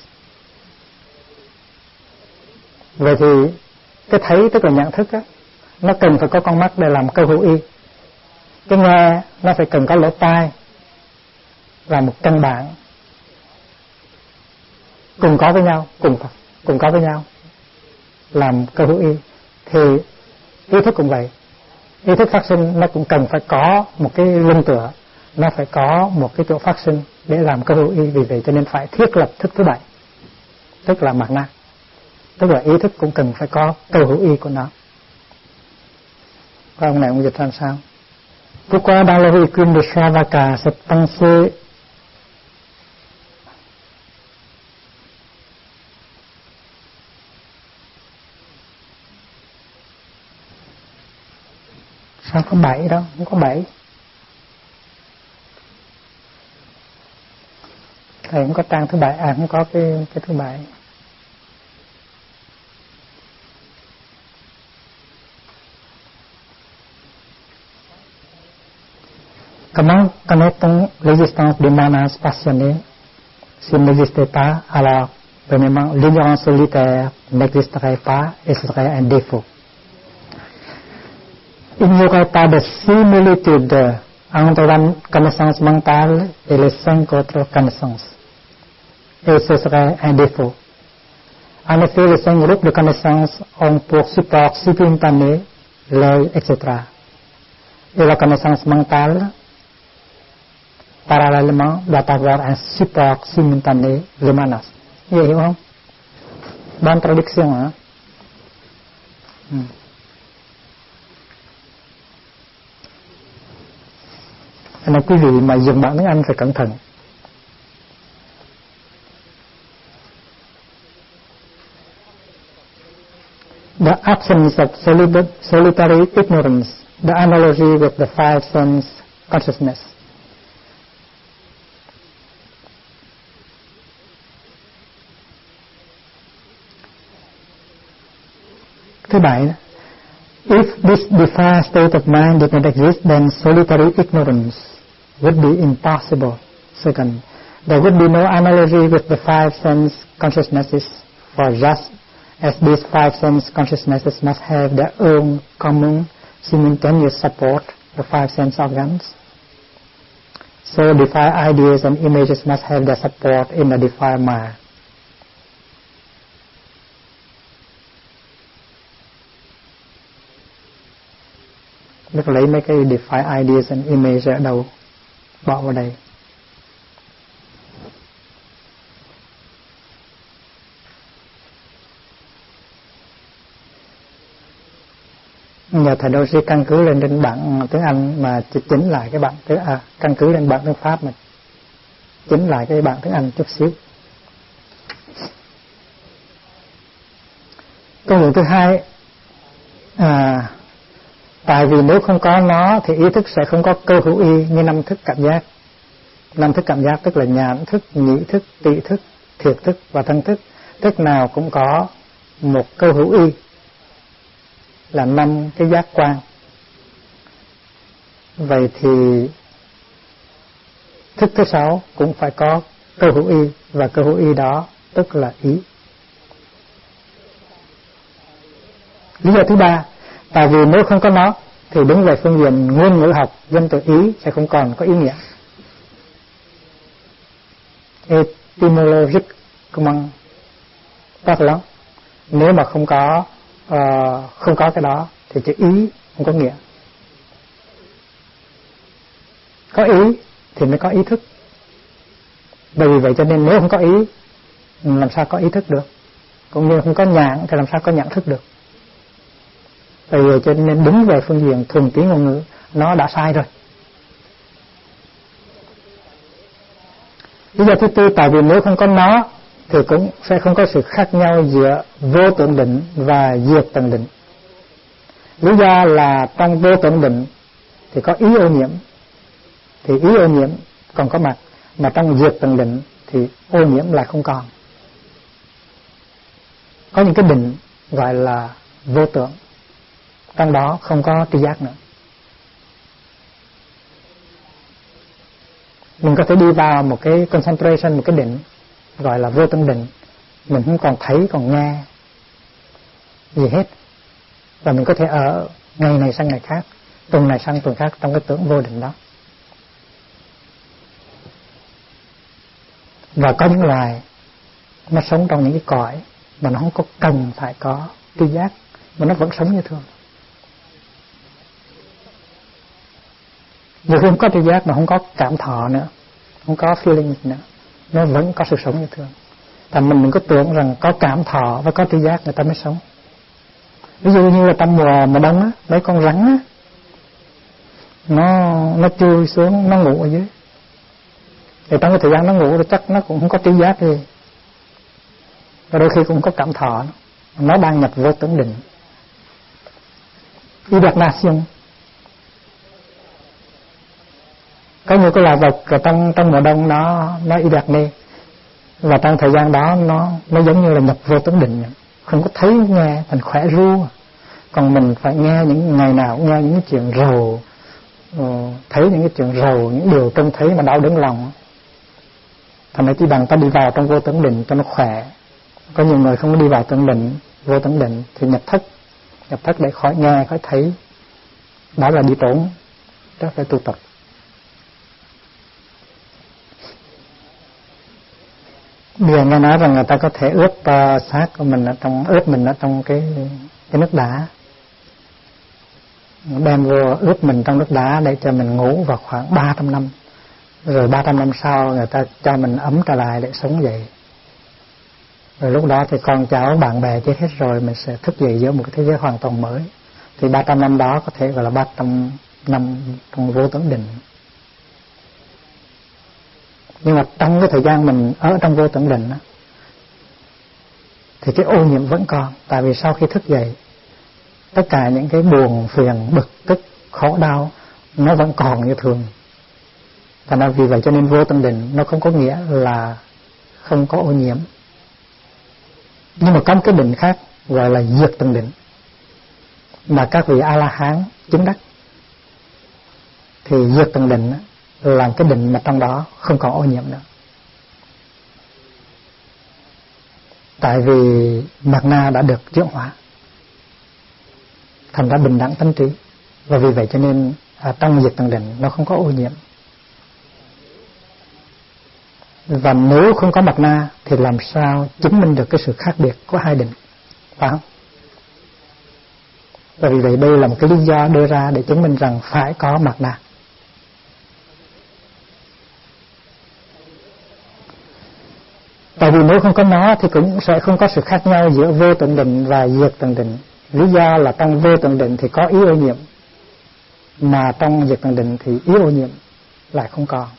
Vậy thì cái thấy tức là nhận thức á, nó cần phải có con mắt để làm câu hữu y. Cái nghe nó phải cần có lỗ tai là một căn bản, cùng có với nhau, cùng có với nhau làm câu hữu y. Thì ý thức cũng vậy. Ý thức phát sinh nó cũng cần phải có một cái lưng tựa, nó phải có một cái chỗ phát sinh để làm câu hữu y. Vì vậy cho nên phải thiết lập thức thứ 7, tức là mạt na. Tức là ý thức cũng cần phải có câu hữu y của nó. Và ông này ông dịch làm sao? Pourquoi dans le véhicule de Shravaka cette pensée sao có 7 đâu, không có 7. Thầy không có trang thứ 7, không có cái thứ 7. Comment connaît-on l'existence des manas passionnés? S'il n'existait pas, alors premièrement l'ignorance solitaire n'existerait pas et ce serait un défaut. Il n'y aurait pas de similitude entre la connaissance mentale et les 5 autres connaissances. Et ce serait un défaut. En effet, les 5 groupes de connaissances ont pour support simultané l'œil, etc. Et la connaissance mentale, parallèlement, doit avoir un support simultané, le manas. Vậy hiểu không? Bonne traduction, hả? Nên quý vị mà dùng bản tiếng Anh phải cẩn thận. The absence of solitary ignorance, the analogy with the 5 sense consciousness. Thứ 7, if this defiled state of mind did not exist, then solitary ignorance would be impossible. Second, there would be no analogy with the five sense consciousnesses, for just as these five sense consciousnesses must have their own common simultaneous support, the five sense organs, so defined ideas and images must have their support in the defined mind. Biết lấy mấy cái defined ideas and images ở đâu bỏ vào đây? Nhờ thầy đô sĩ căn cứ lên trên bảng tiếng Anh mà chỉnh lại cái bảng căn cứ lên bảng tiếng Pháp mà chỉnh lại cái bảng tiếng Anh chút xíu. Công dụng thứ hai, tại vì nếu không có nó thì ý thức sẽ không có cơ hữu y như năm thức cảm giác. Năm thức cảm giác tức là nhãn thức, nhĩ thức, tị thức, thiệt thức và thân thức. Thức nào cũng có một cơ hữu y là 5 cái giác quan. Vậy thì thức thứ 6 cũng phải có cơ hữu y, và cơ hữu y đó tức là ý. Lý do thứ ba, tại vì nếu không có nó thì đứng về phương diện ngôn ngữ học, danh từ ý sẽ không còn có ý nghĩa. Etymologic comment tốt lắm. Nếu mà không có cái đó thì chữ ý không có nghĩa. Có ý thì mới có ý thức. Bởi vì vậy cho nên nếu không có ý làm sao có ý thức được, cũng như không có nhãn thì làm sao có nhãn thức được. Bởi vì cho nên đứng về phương diện thuần túy ngôn ngữ nó đã sai rồi. Lý do thứ tư, tại vì nếu không có nó thì cũng sẽ không có sự khác nhau giữa vô tưởng định và diệt tầng định. Lý do là trong vô tưởng định thì có ý ô nhiễm, thì ý ô nhiễm còn có mặt, mà trong diệt tầng định thì ô nhiễm lại không còn. Có những cái định gọi là vô tưởng, trong đó không có tri giác nữa. Mình có thể đi vào một cái concentration, một cái định gọi là vô tưởng định, mình không còn thấy, còn nghe gì hết, và mình có thể ở ngày này sang ngày khác, tuần này sang tuần khác trong cái tưởng vô định đó. Và có những loài nó sống trong những cái cõi mà nó không có cần phải có tri giác, mà nó vẫn sống như thường. Nhiều khi không có tri giác mà không có cảm thọ nữa, không có feeling nữa, nó vẫn có sự sống như thường. Thành mình đừng có tưởng rằng có cảm thọ và có tri giác người ta mới sống. Ví dụ như là trong mùa đông á, mấy con rắn á, nó chui xuống, nó ngủ ở dưới. Thì trong cái thời gian nó ngủ thì chắc nó cũng không có tri giác gì, và đôi khi cũng có cảm thọ, nó đang nhập vô tưởng định. Hibernation. Có nhiều cái loài vật ở trong mùa đông nó hibernate, và trong thời gian đó nó giống như là nhập vô tưởng định, không có thấy nghe, mình khỏe ru. Còn mình phải nghe những ngày nào nghe những chuyện rầu, thấy những cái chuyện rầu, những điều trông thấy mà đau đớn lòng. Thành ra chỉ bằng ta đi vào trong vô tưởng định cho nó khỏe. Có nhiều người không đi vào tưởng định, vô tưởng định thì nhập thất để khỏi nghe, khỏi thấy. Đó là đi trốn, đó phải tu tập. Bây giờ nghe nói rằng người ta có thể ướp xác của mình ướp mình ở trong cái nước đá, đem vô ướp mình trong nước đá để cho mình ngủ vào khoảng 300 năm, rồi 300 năm sau người ta cho mình ấm trở lại để sống dậy. Rồi lúc đó thì con cháu bạn bè chết hết rồi, mình sẽ thức dậy giữa một cái thế giới hoàn toàn mới. Thì 300 năm đó có thể gọi là 300 năm trong vô tưởng định. Nhưng mà trong cái thời gian mình ở trong vô tưởng định thì cái ô nhiễm vẫn còn. Tại vì sau khi thức dậy, tất cả những cái buồn, phiền, bực tức, khổ đau nó vẫn còn như thường. Thành ra vì vậy cho nên vô tưởng định nó không có nghĩa là không có ô nhiễm. Nhưng mà có một cái định khác gọi là diệt tưởng định, mà các vị A-la-hán chứng đắc. Thì diệt tưởng định làm cái định mà trong đó không còn ô nhiễm nữa. Tại vì mạt na đã được chuyển hóa, thành ra bình đẳng tánh trí, và vì vậy cho nên trong diệt tận định nó không có ô nhiễm. Và nếu không có mạt na thì làm sao chứng minh được cái sự khác biệt của hai định, phải không? Và vì vậy đây là một cái lý do đưa ra để chứng minh rằng phải có mạt na. Tại vì nếu không có nó thì cũng sẽ không có sự khác nhau giữa vô tận định và diệt tận định. Lý do là trong vô tận định thì có ý ô nhiễm, mà trong diệt tận định thì ý ô nhiễm lại không còn.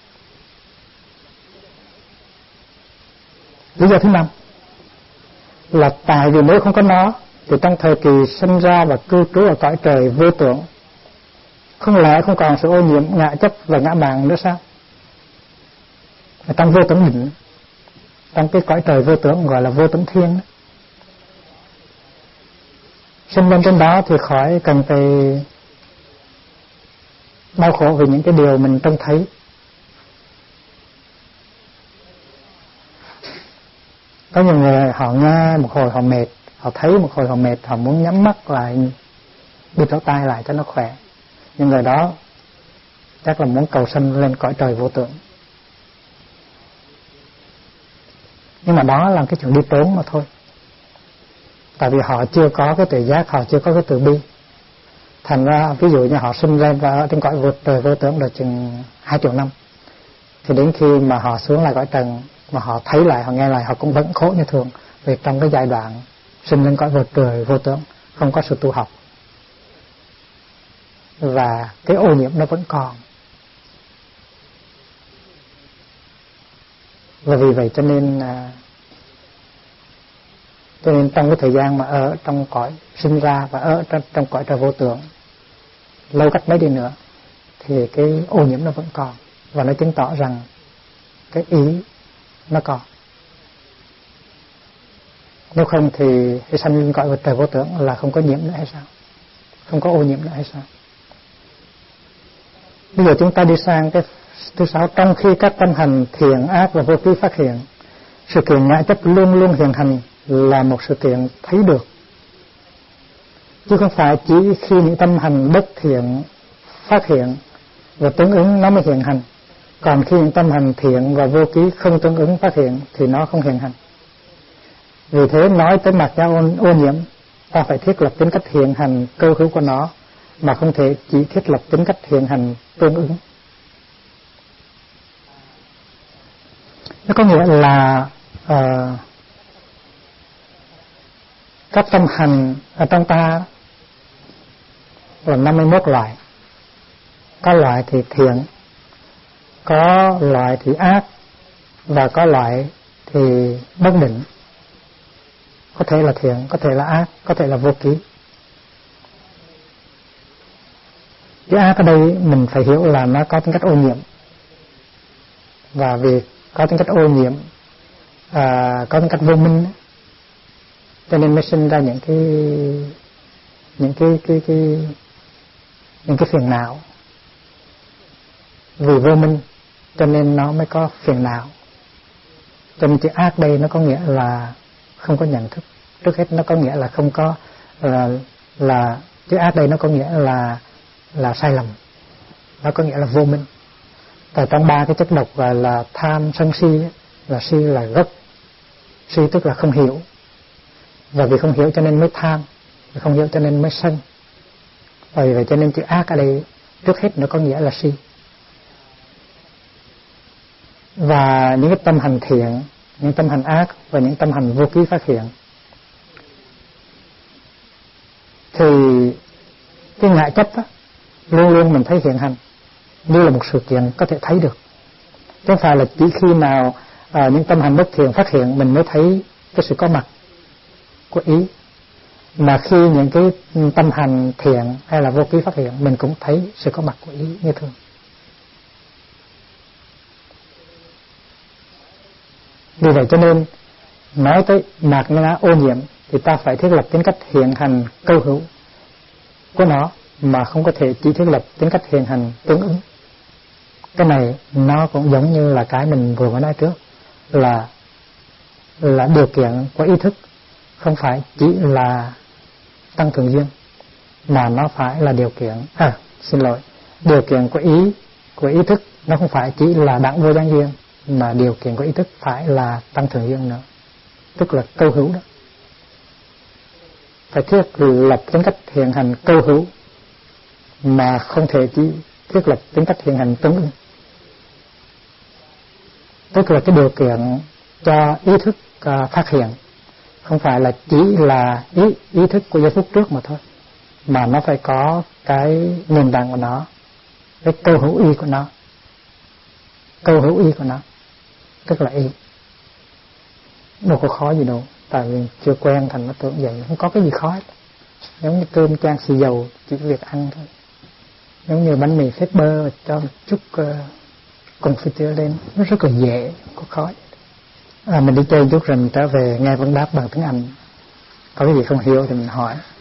Lý do thứ 5 là tại vì nếu không có nó thì trong thời kỳ sinh ra và cư trú ở cõi trời vô tưởng, không lẽ không còn sự ô nhiễm ngã chấp và ngã mạn nữa sao? Trong vô tưởng định, trong cái cõi trời vô tưởng gọi là vô tưởng thiên, sinh lên trên đó thì khỏi cần phải đau khổ vì những cái điều mình trông thấy. Có nhiều người họ nghe một hồi họ mệt, họ thấy một hồi họ mệt, họ muốn nhắm mắt lại, bịt lỗ tai lại cho nó khỏe. Nhưng người đó chắc là muốn cầu sanh lên cõi trời vô tưởng. Nhưng mà đó là cái chuyện đi trốn mà thôi. Tại vì họ chưa có cái tự giác, họ chưa có cái từ bi. Thành ra ví dụ như họ sinh lên và ở trên cõi vô trời vô tưởng được chừng 2 triệu năm, thì đến khi mà họ xuống lại cõi trần mà họ thấy lại, họ nghe lại, họ cũng vẫn khổ như thường. Vì trong cái giai đoạn sinh lên cõi vô trời vô tưởng không có sự tu học, và cái ô nhiễm nó vẫn còn. Và vì vậy cho nên trong cái thời gian mà ở trong cõi sinh ra và ở trong cõi trời vô tưởng lâu cách mấy đi nữa thì cái ô nhiễm nó vẫn còn, và nó chứng tỏ rằng cái ý nó còn. Nếu không thì sanh lên cõi trời vô tưởng là không có nhiễm nữa hay sao? Không có ô nhiễm nữa hay sao? Bây giờ chúng ta đi sang cái thứ 6. Trong khi các tâm hành thiện ác và vô ký phát hiện, sự kiện ngã chấp luôn luôn hiện hành là một sự kiện thấy được, chứ không phải chỉ khi những tâm hành bất thiện phát hiện và tương ứng nó mới hiện hành. Còn khi những tâm hành thiện và vô ký không tương ứng phát hiện thì nó không hiện hành. Vì thế nói tới mặt ra ô nhiễm, ta phải thiết lập tính cách hiện hành cơ hữu của nó, mà không thể chỉ thiết lập tính cách hiện hành tương ứng. Nó có nghĩa là các tâm hành ở trong ta là 51 loại. Có loại thì thiện, có loại thì ác, và có loại thì bất định. Có thể là thiện, có thể là ác, có thể là vô ký. Cái ác ở đây mình phải hiểu là nó có tính cách ô nhiễm, và vì có tính cách ô nhiễm, có tính cách vô minh, cho nên mới sinh ra những cái phiền não. Vì vô minh cho nên nó mới có phiền não. Cho nên chữ ác đây nó có nghĩa là không có nhận thức. Trước hết nó có nghĩa là không có là chữ ác đây nó có nghĩa là sai lầm. Nó có nghĩa là vô minh. Tại trong 3 cái chất độc gọi là tham, sân, si, là si là gốc. Si tức là không hiểu, và vì không hiểu cho nên mới tham, vì không hiểu cho nên mới sân. Và vì vậy cho nên chữ ác ở đây trước hết nó có nghĩa là si. Và những cái tâm hành thiện, những tâm hành ác và những tâm hành vô ký phát hiện, thì cái ngã chấp á, luôn luôn mình thấy hiện hành như là một sự kiện có thể thấy được, chứ không phải là chỉ khi nào những tâm hành bất thiện phát hiện mình mới thấy cái sự có mặt của ý, mà khi những cái tâm hành thiện hay là vô ký phát hiện mình cũng thấy sự có mặt của ý như thường. Vì vậy cho nên nói tới mạt na ô nhiễm thì ta phải thiết lập tính cách hiện hành câu hữu của nó, mà không có thể chỉ thiết lập tính cách hiện hành tương ứng. Cái này nó cũng giống như là cái mình vừa mới nói trước, là điều kiện của ý thức, không phải chỉ là tăng thượng duyên, mà nó phải là điều kiện, điều kiện của ý thức nó không phải chỉ là đẳng vô gián duyên, mà điều kiện của ý thức phải là tăng thượng duyên nữa, tức là câu hữu đó. Phải thiết lập tính cách hiện hành câu hữu, mà không thể chỉ thiết lập tính cách hiện hành tương ưng. Tức là cái điều kiện cho ý thức phát hiện không phải là chỉ là ý thức của giây phút trước mà thôi, mà nó phải có cái nền tảng của nó, cái câu hữu y của nó, tức là y. Đâu có khó gì đâu, tại vì chưa quen thành nó tưởng vậy, không có cái gì khó hết. Giống như cơm chan xì dầu, chỉ việc ăn thôi. Giống như bánh mì phết bơ cho một chút confit lên, nó rất là dễ, không có khó. Mình đi chơi chút rồi mình trở về nghe vấn đáp bằng tiếng Anh. Có cái gì không hiểu thì mình hỏi.